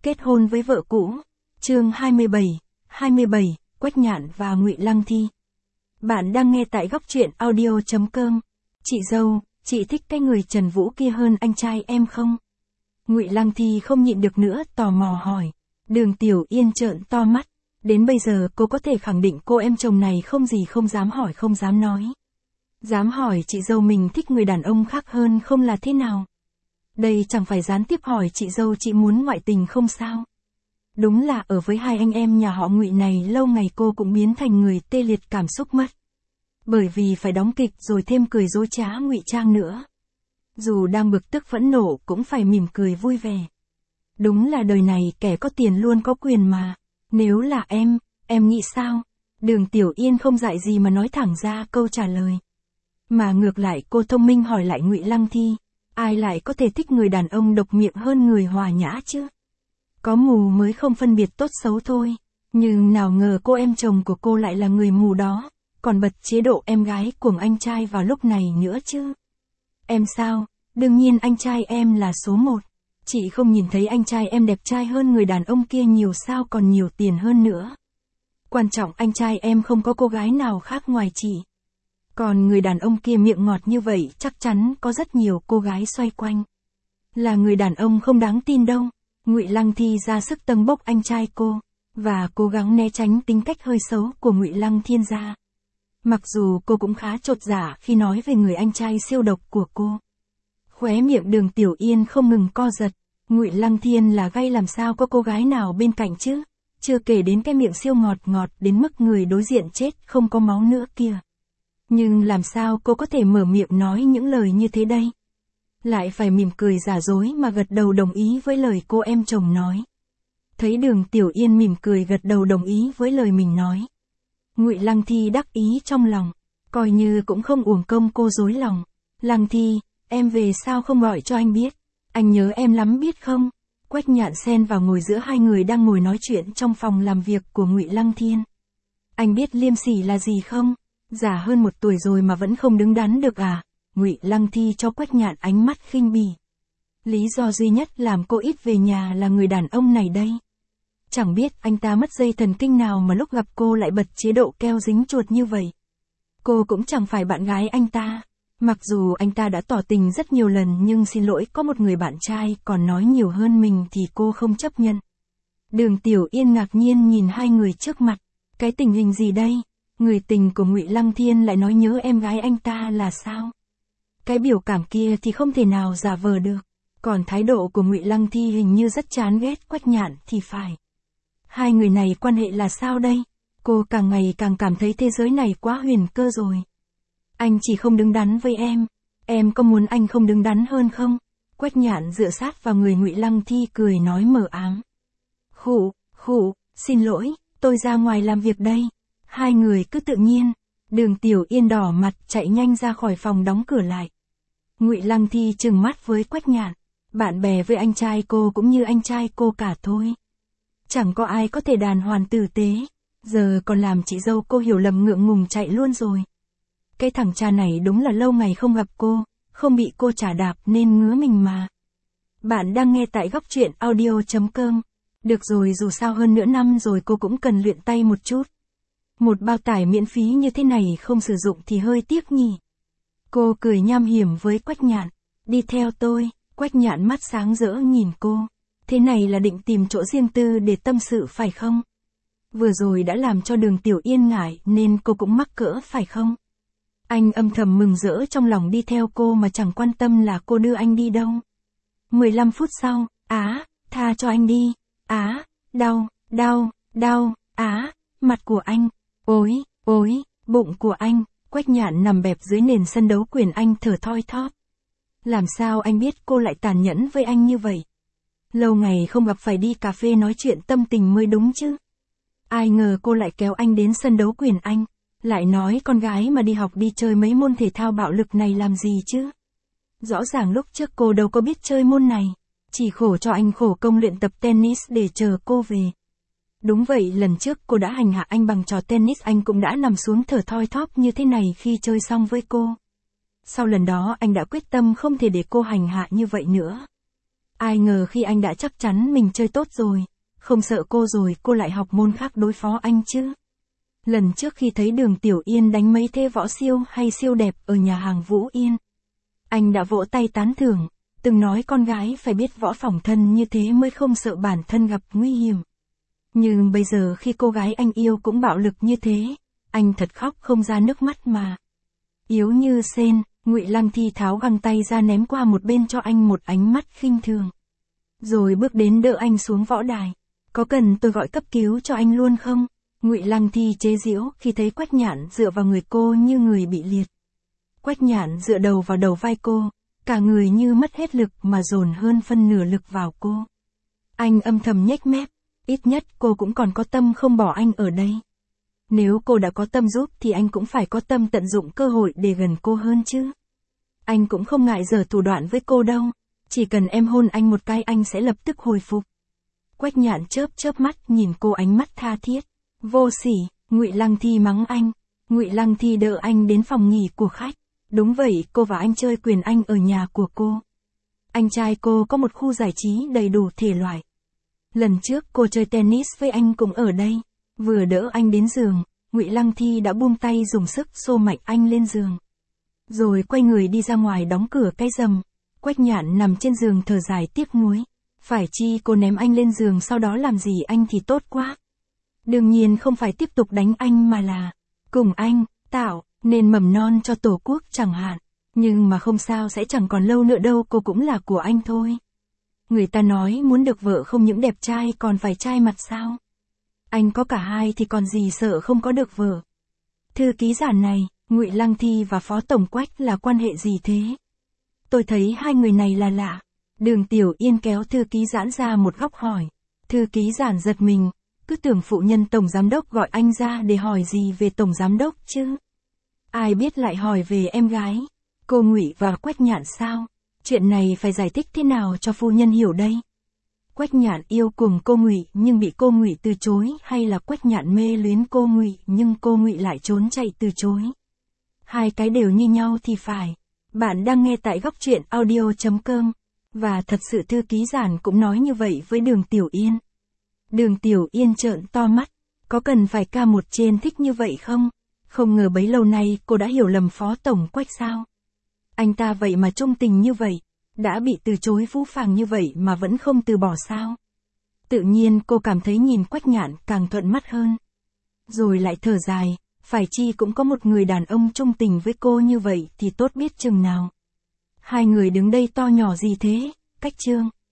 Kết hôn với vợ cũ. Chương 27, Quách Nhạn và Ngụy Lăng Thi. Bạn đang nghe tại góc truyện audio.com. Chị dâu, chị thích cái người Trần Vũ kia hơn anh trai em không? Ngụy Lăng Thi không nhịn được nữa, tò mò hỏi. Đường Tiểu Yên trợn to mắt. Đến bây giờ cô có thể khẳng định cô em chồng này không gì không dám hỏi không dám nói. Dám hỏi chị dâu mình thích người đàn ông khác hơn không là thế nào? Đây chẳng phải gián tiếp hỏi chị dâu chị muốn ngoại tình không sao? Đúng là ở với hai anh em nhà họ Ngụy này lâu ngày cô cũng biến thành người tê liệt cảm xúc mất. Bởi vì phải đóng kịch rồi thêm cười dối trá ngụy trang nữa. Dù đang bực tức phẫn nộ cũng phải mỉm cười vui vẻ. Đúng là đời này kẻ có tiền luôn có quyền mà. Nếu là em nghĩ sao? Đường Tiểu Yên không dại gì mà nói thẳng ra câu trả lời. Mà ngược lại cô thông minh hỏi lại Ngụy Lăng Thi. Ai lại có thể thích người đàn ông độc miệng hơn người hòa nhã chứ? Có mù mới không phân biệt tốt xấu thôi. Nhưng nào ngờ cô em chồng của cô lại là người mù đó. Còn bật chế độ em gái cuồng anh trai vào lúc này nữa chứ. Em sao? Đương nhiên anh trai em là số 1. Chị không nhìn thấy anh trai em đẹp trai hơn người đàn ông kia nhiều sao, còn nhiều tiền hơn nữa. Quan trọng anh trai em không có cô gái nào khác ngoài chị. Còn người đàn ông kia miệng ngọt như vậy chắc chắn có rất nhiều cô gái xoay quanh. Là người đàn ông không đáng tin đâu. Ngụy Lăng Thi ra sức tâng bốc anh trai cô, và cố gắng né tránh tính cách hơi xấu của Ngụy Lăng Thiên gia. Mặc dù cô cũng khá chột dạ khi nói về người anh trai siêu độc của cô. Khóe miệng Đường Tiểu Yên không ngừng co giật. Ngụy Lăng Thiên là gay làm sao có cô gái nào bên cạnh chứ? Chưa kể đến cái miệng siêu ngọt đến mức người đối diện chết không có máu nữa kìa. Nhưng làm sao cô có thể mở miệng nói những lời như thế đây? Lại phải mỉm cười giả dối mà gật đầu đồng ý với lời cô em chồng nói. Thấy Đường Tiểu Yên mỉm cười gật đầu đồng ý với lời mình nói. Ngụy Lăng Thi đắc ý trong lòng, coi như cũng không uổng công cô dối lòng. Lăng Thi, em về sao không gọi cho anh biết? Anh nhớ em lắm biết không? Quách Nhạn xen vào ngồi giữa hai người đang ngồi nói chuyện trong phòng làm việc của Ngụy Lăng Thiên. Anh biết liêm sỉ là gì không? Già hơn 1 tuổi rồi mà vẫn không đứng đắn được à? Ngụy Lăng Thi cho Quách Nhạn ánh mắt khinh bỉ. Lý do duy nhất làm cô ít về nhà là người đàn ông này đây. Chẳng biết anh ta mất dây thần kinh nào mà lúc gặp cô lại bật chế độ keo dính chuột như vậy. Cô cũng chẳng phải bạn gái anh ta. Mặc dù anh ta đã tỏ tình rất nhiều lần nhưng xin lỗi có một người bạn trai còn nói nhiều hơn mình thì cô không chấp nhận. Đường Tiểu Yên ngạc nhiên nhìn hai người trước mặt. Cái tình hình gì đây? Người tình của Ngụy Lăng Thiên lại nói nhớ em gái anh ta là sao? Cái biểu cảm kia thì không thể nào giả vờ được. Còn thái độ của Ngụy Lăng Thi hình như rất chán ghét Quách Nhạn thì phải. Hai người này quan hệ là sao đây? Cô càng ngày càng cảm thấy thế giới này quá huyền cơ rồi. Anh chỉ không đứng đắn với em có muốn anh không đứng đắn hơn không? Quách Nhạn dựa sát vào người Ngụy Lăng Thi cười nói mờ ám. Khụ, xin lỗi, tôi ra ngoài làm việc đây. Hai người cứ tự nhiên. Đường Tiểu Yên đỏ mặt chạy nhanh ra khỏi phòng đóng cửa lại. Ngụy Lăng Thi trừng mắt với Quách Nhạn. Bạn bè với anh trai cô cũng như anh trai cô cả thôi. Chẳng có ai có thể đàng hoàng tử tế. Giờ còn làm chị dâu cô hiểu lầm ngượng ngùng chạy luôn rồi. Cái thằng cha này đúng là lâu ngày không gặp cô, không bị cô chà đạp nên ngứa mình mà. Bạn đang nghe tại góc truyện audio.com. Được rồi, dù sao hơn nửa năm rồi cô cũng cần luyện tay một chút. Một bao tải miễn phí như thế này không sử dụng thì hơi tiếc nhỉ. Cô cười nham hiểm với Quách Nhạn. Đi theo tôi. Quách Nhạn mắt sáng rỡ nhìn cô. Thế này là định tìm chỗ riêng tư để tâm sự phải không? Vừa rồi đã làm cho Đường Tiểu Yên ngại nên cô cũng mắc cỡ phải không? Anh âm thầm mừng rỡ trong lòng đi theo cô mà chẳng quan tâm là cô đưa anh đi đâu. 15 phút sau, tha cho anh đi. Đau, mặt của anh. Ôi, bụng của anh. Quách Nhạn nằm bẹp dưới nền sân đấu quyền anh thở thoi thóp. Làm sao anh biết cô lại tàn nhẫn với anh như vậy? Lâu ngày không gặp phải đi cà phê nói chuyện tâm tình mới đúng chứ. Ai ngờ cô lại kéo anh đến sân đấu quyền anh. Lại nói con gái mà đi học đi chơi mấy môn thể thao bạo lực này làm gì chứ? Rõ ràng lúc trước cô đâu có biết chơi môn này. Chỉ khổ cho anh khổ công luyện tập tennis để chờ cô về. Đúng vậy, lần trước cô đã hành hạ anh bằng trò tennis, anh cũng đã nằm xuống thở thoi thóp như thế này khi chơi xong với cô. Sau lần đó anh đã quyết tâm không thể để cô hành hạ như vậy nữa. Ai ngờ khi anh đã chắc chắn mình chơi tốt rồi, không sợ cô rồi cô lại học môn khác đối phó anh chứ. Lần trước khi thấy Đường Tiểu Yên đánh mấy thế võ siêu hay siêu đẹp ở nhà hàng Vũ Yên, anh đã vỗ tay tán thưởng, từng nói con gái phải biết võ phòng thân như thế mới không sợ bản thân gặp nguy hiểm. Nhưng bây giờ khi cô gái anh yêu cũng bạo lực như thế, anh thật khóc không ra nước mắt mà. Yếu như sên, Ngụy Lăng Thi tháo găng tay ra ném qua một bên cho anh một ánh mắt khinh thường. Rồi bước đến đỡ anh xuống võ đài. Có cần tôi gọi cấp cứu cho anh luôn không? Ngụy Lăng Thi chế giễu khi thấy Quách Nhạn dựa vào người cô như người bị liệt. Quách Nhạn dựa đầu vào đầu vai cô, cả người như mất hết lực mà dồn hơn phân nửa lực vào cô. Anh âm thầm nhếch mép, ít nhất cô cũng còn có tâm không bỏ anh ở đây. Nếu cô đã có tâm giúp thì anh cũng phải có tâm tận dụng cơ hội để gần cô hơn chứ. Anh cũng không ngại giở thủ đoạn với cô đâu, chỉ cần em hôn anh một cái anh sẽ lập tức hồi phục. Quách Nhạn chớp chớp mắt nhìn cô ánh mắt tha thiết. Vô sỉ, Ngụy Lăng Thi mắng anh. Ngụy Lăng Thi đỡ anh đến phòng nghỉ của khách. Đúng vậy, cô và anh chơi quyền Anh ở nhà của cô. Anh trai cô có một khu giải trí đầy đủ thể loại. Lần trước cô chơi tennis với anh cũng ở đây. Vừa đỡ anh đến giường, Ngụy Lăng Thi đã buông tay dùng sức xô mạnh anh lên giường. Rồi quay người đi ra ngoài đóng cửa cái rầm. Quách Nhạn nằm trên giường thở dài tiếc nuối. Phải chi cô ném anh lên giường sau đó làm gì anh thì tốt quá. Đương nhiên không phải tiếp tục đánh anh mà là cùng anh tạo nên mầm non cho Tổ quốc chẳng hạn. Nhưng mà không sao, sẽ chẳng còn lâu nữa đâu, cô cũng là của anh thôi. Người ta nói muốn được vợ không những đẹp trai còn phải trai mặt sao. Anh có cả hai thì còn gì sợ không có được vợ. Thư ký giả này, Ngụy Lăng Thi và Phó Tổng Quách là quan hệ gì thế? Tôi thấy hai người này là lạ. Đường Tiểu Yên kéo thư ký Giản ra một góc hỏi. Thư ký Giản giật mình, cứ tưởng phụ nhân Tổng Giám Đốc gọi anh ra để hỏi gì về Tổng Giám Đốc chứ. Ai biết lại hỏi về em gái, cô Ngụy và Quách Nhạn sao? Chuyện này phải giải thích thế nào cho phu nhân hiểu đây? Quách Nhạn yêu cùng cô Ngụy nhưng bị cô Ngụy từ chối, hay là Quách Nhạn mê luyến cô Ngụy nhưng cô Ngụy lại trốn chạy từ chối? Hai cái đều như nhau thì phải. Bạn đang nghe tại góc truyện audio.com. Và thật sự thư ký Giản cũng nói như vậy với Đường Tiểu Yên. Đường Tiểu Yên trợn to mắt. Có cần phải ca một trên thích như vậy không? Không ngờ bấy lâu nay cô đã hiểu lầm Phó Tổng Quách sao? Anh ta vậy mà trung tình như vậy, đã bị từ chối phũ phàng như vậy mà vẫn không từ bỏ sao? Tự nhiên cô cảm thấy nhìn Quách Nhạn càng thuận mắt hơn. Rồi lại thở dài, phải chi cũng có một người đàn ông trung tình với cô như vậy thì tốt biết chừng nào. Hai người đứng đây to nhỏ gì thế, Cách Chương.